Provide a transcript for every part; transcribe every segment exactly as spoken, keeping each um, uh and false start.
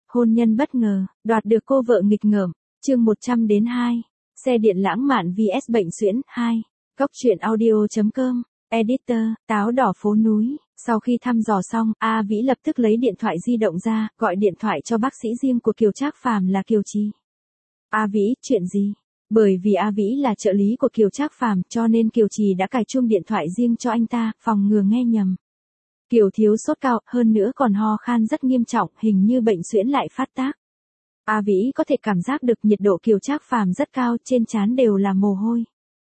Hôn nhân bất ngờ, đoạt được cô vợ nghịch ngợm, chương một trăm đến hai. Xe điện lãng mạn vs bệnh suyễn, hai. Góc truyện audio.com, Editor, táo đỏ phố núi. Sau khi thăm dò xong, A Vĩ lập tức lấy điện thoại di động ra, gọi điện thoại cho bác sĩ riêng của Kiều Trác Phàm là Kiều Trì. A Vĩ, chuyện gì? Bởi vì A Vĩ là trợ lý của Kiều Trác Phàm, cho nên Kiều Trì đã cài chuông điện thoại riêng cho anh ta, phòng ngừa nghe nhầm. Kiều thiếu sốt cao, hơn nữa còn ho khan rất nghiêm trọng, hình như bệnh suyễn lại phát tác. A Vĩ có thể cảm giác được nhiệt độ Kiều Trác Phàm rất cao, trên trán đều là mồ hôi.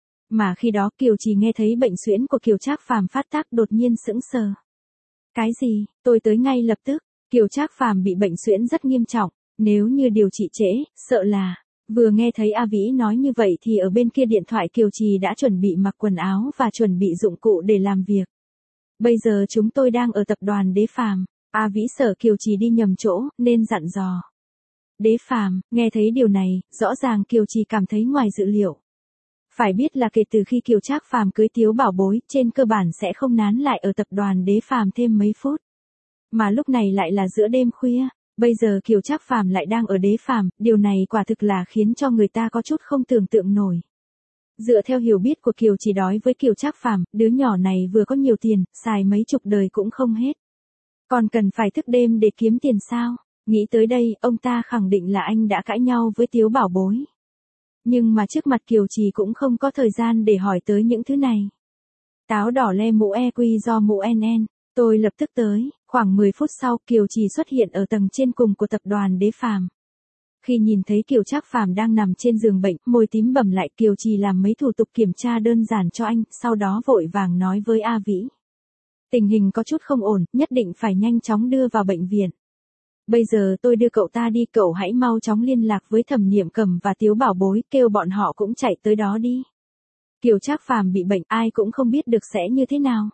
Mà khi đó Kiều Trì nghe thấy bệnh suyễn của Kiều Trác Phàm phát tác đột nhiên sững sờ. Cái gì? Tôi tới ngay lập tức. Kiều Trác Phàm bị bệnh suyễn rất nghiêm trọng, nếu như điều trị trễ, sợ là... Vừa nghe thấy A Vĩ nói như vậy thì ở bên kia điện thoại Kiều Trì đã chuẩn bị mặc quần áo và chuẩn bị dụng cụ để làm việc. Bây giờ chúng tôi đang ở tập đoàn Đế Phàm. A Vĩ sợ Kiều Trì đi nhầm chỗ, nên dặn dò. Đế Phàm, nghe thấy điều này, rõ ràng Kiều Trì cảm thấy ngoài dự liệu. Phải biết là kể từ khi Kiều Trác Phàm cưới Tiếu Bảo Bối, trên cơ bản sẽ không nán lại ở tập đoàn Đế Phàm thêm mấy phút. Mà lúc này lại là giữa đêm khuya, bây giờ Kiều Trác Phàm lại đang ở Đế Phàm, điều này quả thực là khiến cho người ta có chút không tưởng tượng nổi. Dựa theo hiểu biết của Kiều Trì đói với Kiều Trác Phàm, đứa nhỏ này vừa có nhiều tiền, xài mấy chục đời cũng không hết. Còn cần phải thức đêm để kiếm tiền sao? Nghĩ tới đây, ông ta khẳng định là anh đã cãi nhau với Tiếu Bảo Bối. Nhưng mà trước mặt Kiều Trì cũng không có thời gian để hỏi tới những thứ này. Táo đỏ le mũ e quy do mũ en en, tôi lập tức tới. Khoảng mười phút sau, Kiều Trì xuất hiện ở tầng trên cùng của tập đoàn Đế Phàm. Khi nhìn thấy Kiều Trác Phàm đang nằm trên giường bệnh, môi tím bầm lại, Kiều Trì làm mấy thủ tục kiểm tra đơn giản cho anh, sau đó vội vàng nói với A Vĩ. Tình hình có chút không ổn, nhất định phải nhanh chóng đưa vào bệnh viện. Bây giờ tôi đưa cậu ta đi, cậu hãy mau chóng liên lạc với Thẩm Niệm Cầm và Tiếu Bảo Bối, kêu bọn họ cũng chạy tới đó đi. Kiều Trác Phàm bị bệnh, ai cũng không biết được sẽ như thế nào.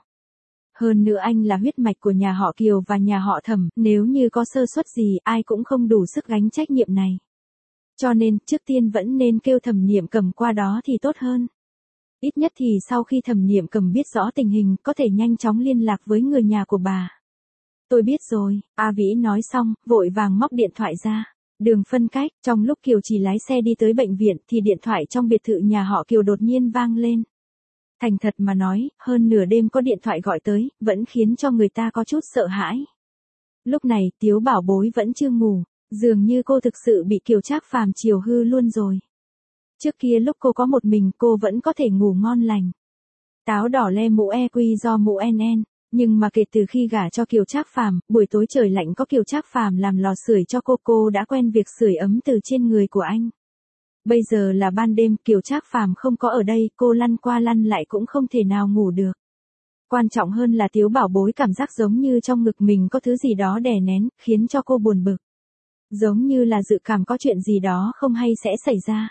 Hơn nữa anh là huyết mạch của nhà họ Kiều và nhà họ Thẩm, nếu như có sơ suất gì, ai cũng không đủ sức gánh trách nhiệm này. Cho nên, trước tiên vẫn nên kêu Thẩm Niệm Cầm qua đó thì tốt hơn. Ít nhất thì sau khi Thẩm Niệm Cầm biết rõ tình hình, có thể nhanh chóng liên lạc với người nhà của bà. Tôi biết rồi, A Vĩ nói xong, vội vàng móc điện thoại ra. Đường phân cách, trong lúc Kiều Trì lái xe đi tới bệnh viện thì điện thoại trong biệt thự nhà họ Kiều đột nhiên vang lên. Thành thật mà nói, hơn nửa đêm có điện thoại gọi tới, vẫn khiến cho người ta có chút sợ hãi. Lúc này, Tiếu Bảo Bối vẫn chưa ngủ, dường như cô thực sự bị Kiều Trác Phàm chiều hư luôn rồi. Trước kia lúc cô có một mình cô vẫn có thể ngủ ngon lành. Táo đỏ le mũ e quy do mũ en en, nhưng mà kể từ khi gả cho Kiều Trác Phàm, buổi tối trời lạnh có Kiều Trác Phàm làm lò sưởi cho cô, cô đã quen việc sưởi ấm từ trên người của anh. Bây giờ là ban đêm, Kiều Trác Phàm không có ở đây, cô lăn qua lăn lại cũng không thể nào ngủ được. Quan trọng hơn là Tiếu Bảo Bối cảm giác giống như trong ngực mình có thứ gì đó đè nén, khiến cho cô buồn bực. Giống như là dự cảm có chuyện gì đó không hay sẽ xảy ra.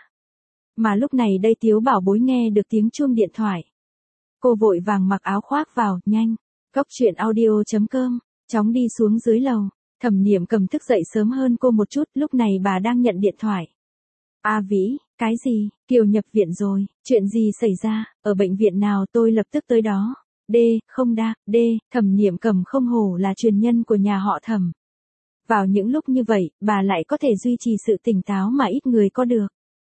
Mà lúc này đây Tiếu Bảo Bối nghe được tiếng chuông điện thoại. Cô vội vàng mặc áo khoác vào, nhanh. Góc truyện audio.com, chóng đi xuống dưới lầu. Thẩm Niệm Cầm thức dậy sớm hơn cô một chút, lúc này bà đang nhận điện thoại. A Vĩ, cái gì? Kiều nhập viện rồi, chuyện gì xảy ra, ở bệnh viện nào, tôi lập tức tới đó. D, không đa, D, Thẩm Niệm Cầm không hổ là truyền nhân của nhà họ Thẩm. Vào những lúc như vậy, bà lại có thể duy trì sự tỉnh táo mà ít người có được.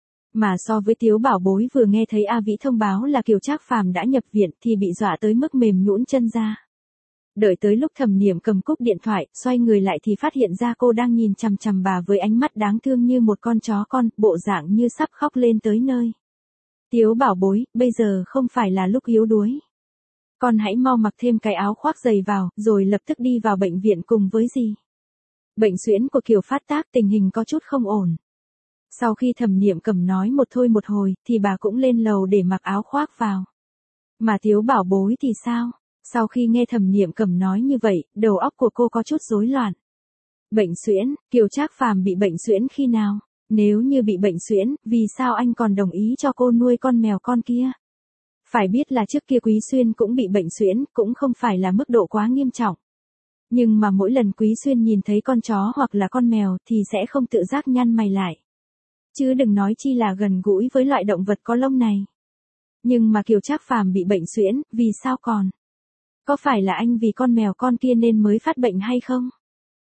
Mà so với Tiếu Bảo Bối vừa nghe thấy A Vĩ thông báo là Kiều Trác Phàm đã nhập viện thì bị dọa tới mức mềm nhũn chân ra. Đợi tới lúc Thẩm Niệm Cầm cúp điện thoại, xoay người lại thì phát hiện ra cô đang nhìn chằm chằm bà với ánh mắt đáng thương như một con chó con, bộ dạng như sắp khóc lên tới nơi. Tiếu Bảo Bối, bây giờ không phải là lúc yếu đuối. Con hãy mau mặc thêm cái áo khoác dày vào, rồi lập tức đi vào bệnh viện cùng với dì. Bệnh suyễn của Kiều phát tác, tình hình có chút không ổn. Sau khi Thẩm Niệm Cầm nói một thôi một hồi, thì bà cũng lên lầu để mặc áo khoác vào. Mà Tiếu Bảo Bối thì sao? Sau khi nghe Thẩm Niệm Cầm nói như vậy, đầu óc của cô có chút rối loạn. Bệnh suyễn, Kiều Trác Phàm bị bệnh suyễn khi nào? Nếu như bị bệnh suyễn, vì sao anh còn đồng ý cho cô nuôi con mèo con kia? Phải biết là trước kia Quý Xuyên cũng bị bệnh suyễn, cũng không phải là mức độ quá nghiêm trọng. Nhưng mà mỗi lần Quý Xuyên nhìn thấy con chó hoặc là con mèo thì sẽ không tự giác nhăn mày lại. Chứ đừng nói chi là gần gũi với loại động vật có lông này. Nhưng mà Kiều Trác Phàm bị bệnh suyễn, vì sao còn? Có phải là anh vì con mèo con kia nên mới phát bệnh hay không?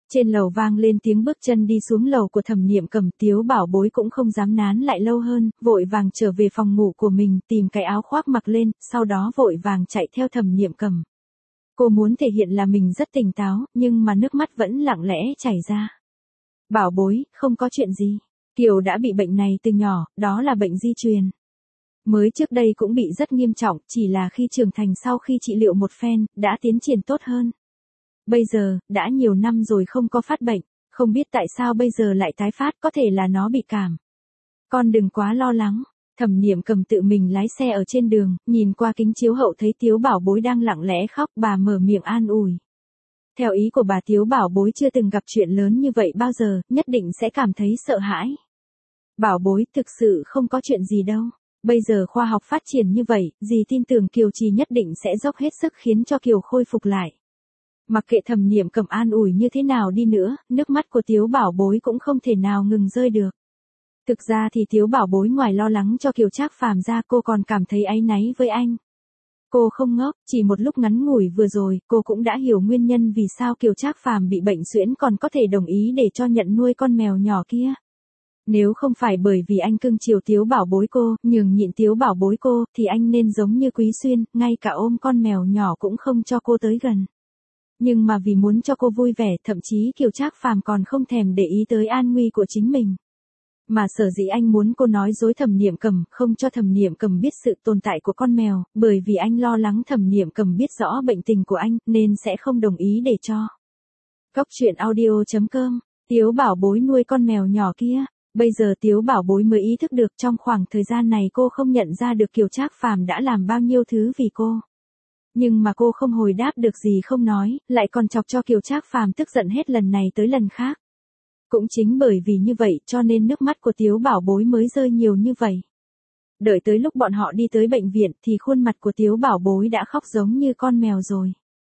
Trên lầu vang lên tiếng bước chân đi xuống lầu của Thẩm Niệm Cầm, Tiếu Bảo Bối cũng không dám nán lại lâu hơn, vội vàng trở về phòng ngủ của mình, tìm cái áo khoác mặc lên, sau đó vội vàng chạy theo Thẩm Niệm Cầm. Cô muốn thể hiện là mình rất tỉnh táo, nhưng mà nước mắt vẫn lặng lẽ chảy ra. Bảo Bối, không có chuyện gì. Kiều đã bị bệnh này từ nhỏ, đó là bệnh di truyền. Mới trước đây cũng bị rất nghiêm trọng, chỉ là khi trưởng thành sau khi trị liệu một phen, đã tiến triển tốt hơn. Bây giờ, đã nhiều năm rồi không có phát bệnh, không biết tại sao bây giờ lại tái phát, có thể là nó bị cảm. Con đừng quá lo lắng. Thẩm Niệm Cầm tự mình lái xe ở trên đường, nhìn qua kính chiếu hậu thấy Tiếu Bảo Bối đang lặng lẽ khóc, bà mở miệng an ủi. Theo ý của bà, Tiếu Bảo Bối chưa từng gặp chuyện lớn như vậy bao giờ, nhất định sẽ cảm thấy sợ hãi. Bảo Bối, thực sự không có chuyện gì đâu. Bây giờ khoa học phát triển như vậy, dì tin tưởng Kiều Trì nhất định sẽ dốc hết sức khiến cho Kiều khôi phục lại. Mặc kệ Thẩm Niệm Cầm an ủi như thế nào đi nữa, nước mắt của Tiếu Bảo Bối cũng không thể nào ngừng rơi được. Thực ra thì Tiếu Bảo Bối ngoài lo lắng cho Kiều Trác Phàm ra, cô còn cảm thấy áy náy với anh. Cô không ngốc, chỉ một lúc ngắn ngủi vừa rồi, cô cũng đã hiểu nguyên nhân vì sao Kiều Trác Phàm bị bệnh suyễn còn có thể đồng ý để cho nhận nuôi con mèo nhỏ kia. Nếu không phải bởi vì anh cưng chiều Tiếu Bảo Bối cô, nhường nhịn Tiếu Bảo Bối cô, thì anh nên giống như Quý Xuyên, ngay cả ôm con mèo nhỏ cũng không cho cô tới gần. Nhưng mà vì muốn cho cô vui vẻ, thậm chí Kiều Trác Phàm còn không thèm để ý tới an nguy của chính mình. Mà sở dĩ anh muốn cô nói dối Thẩm Niệm Cầm, không cho Thẩm Niệm Cầm biết sự tồn tại của con mèo, bởi vì anh lo lắng Thẩm Niệm Cầm biết rõ bệnh tình của anh, nên sẽ không đồng ý để cho. Cốc truyện audio chấm com, Tiếu Bảo Bối nuôi con mèo nhỏ kia. Bây giờ Tiếu Bảo Bối mới ý thức được trong khoảng thời gian này cô không nhận ra được Kiều Trác Phàm đã làm bao nhiêu thứ vì cô. Nhưng mà cô không hồi đáp được gì không nói, lại còn chọc cho Kiều Trác Phàm tức giận hết lần này tới lần khác. Cũng chính bởi vì như vậy cho nên nước mắt của Tiếu Bảo Bối mới rơi nhiều như vậy. Đợi tới lúc bọn họ đi tới bệnh viện thì khuôn mặt của Tiếu Bảo Bối đã khóc giống như con mèo rồi.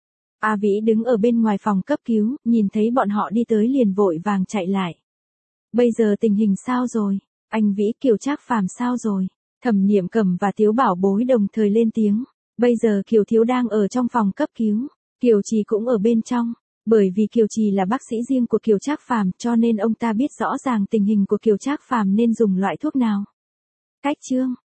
A Vĩ đứng ở bên ngoài phòng cấp cứu, nhìn thấy bọn họ đi tới liền vội vàng chạy lại. Bây giờ tình hình sao rồi? Anh Vĩ, Kiều Trác Phàm sao rồi? Thẩm Niệm Cầm và Tiếu Bảo Bối đồng thời lên tiếng. Bây giờ Kiều Thiếu đang ở trong phòng cấp cứu, Kiều Trì cũng ở bên trong. Bởi vì Kiều Trì là bác sĩ riêng của Kiều Trác Phàm cho nên ông ta biết rõ ràng tình hình của Kiều Trác Phàm nên dùng loại thuốc nào. Cách chương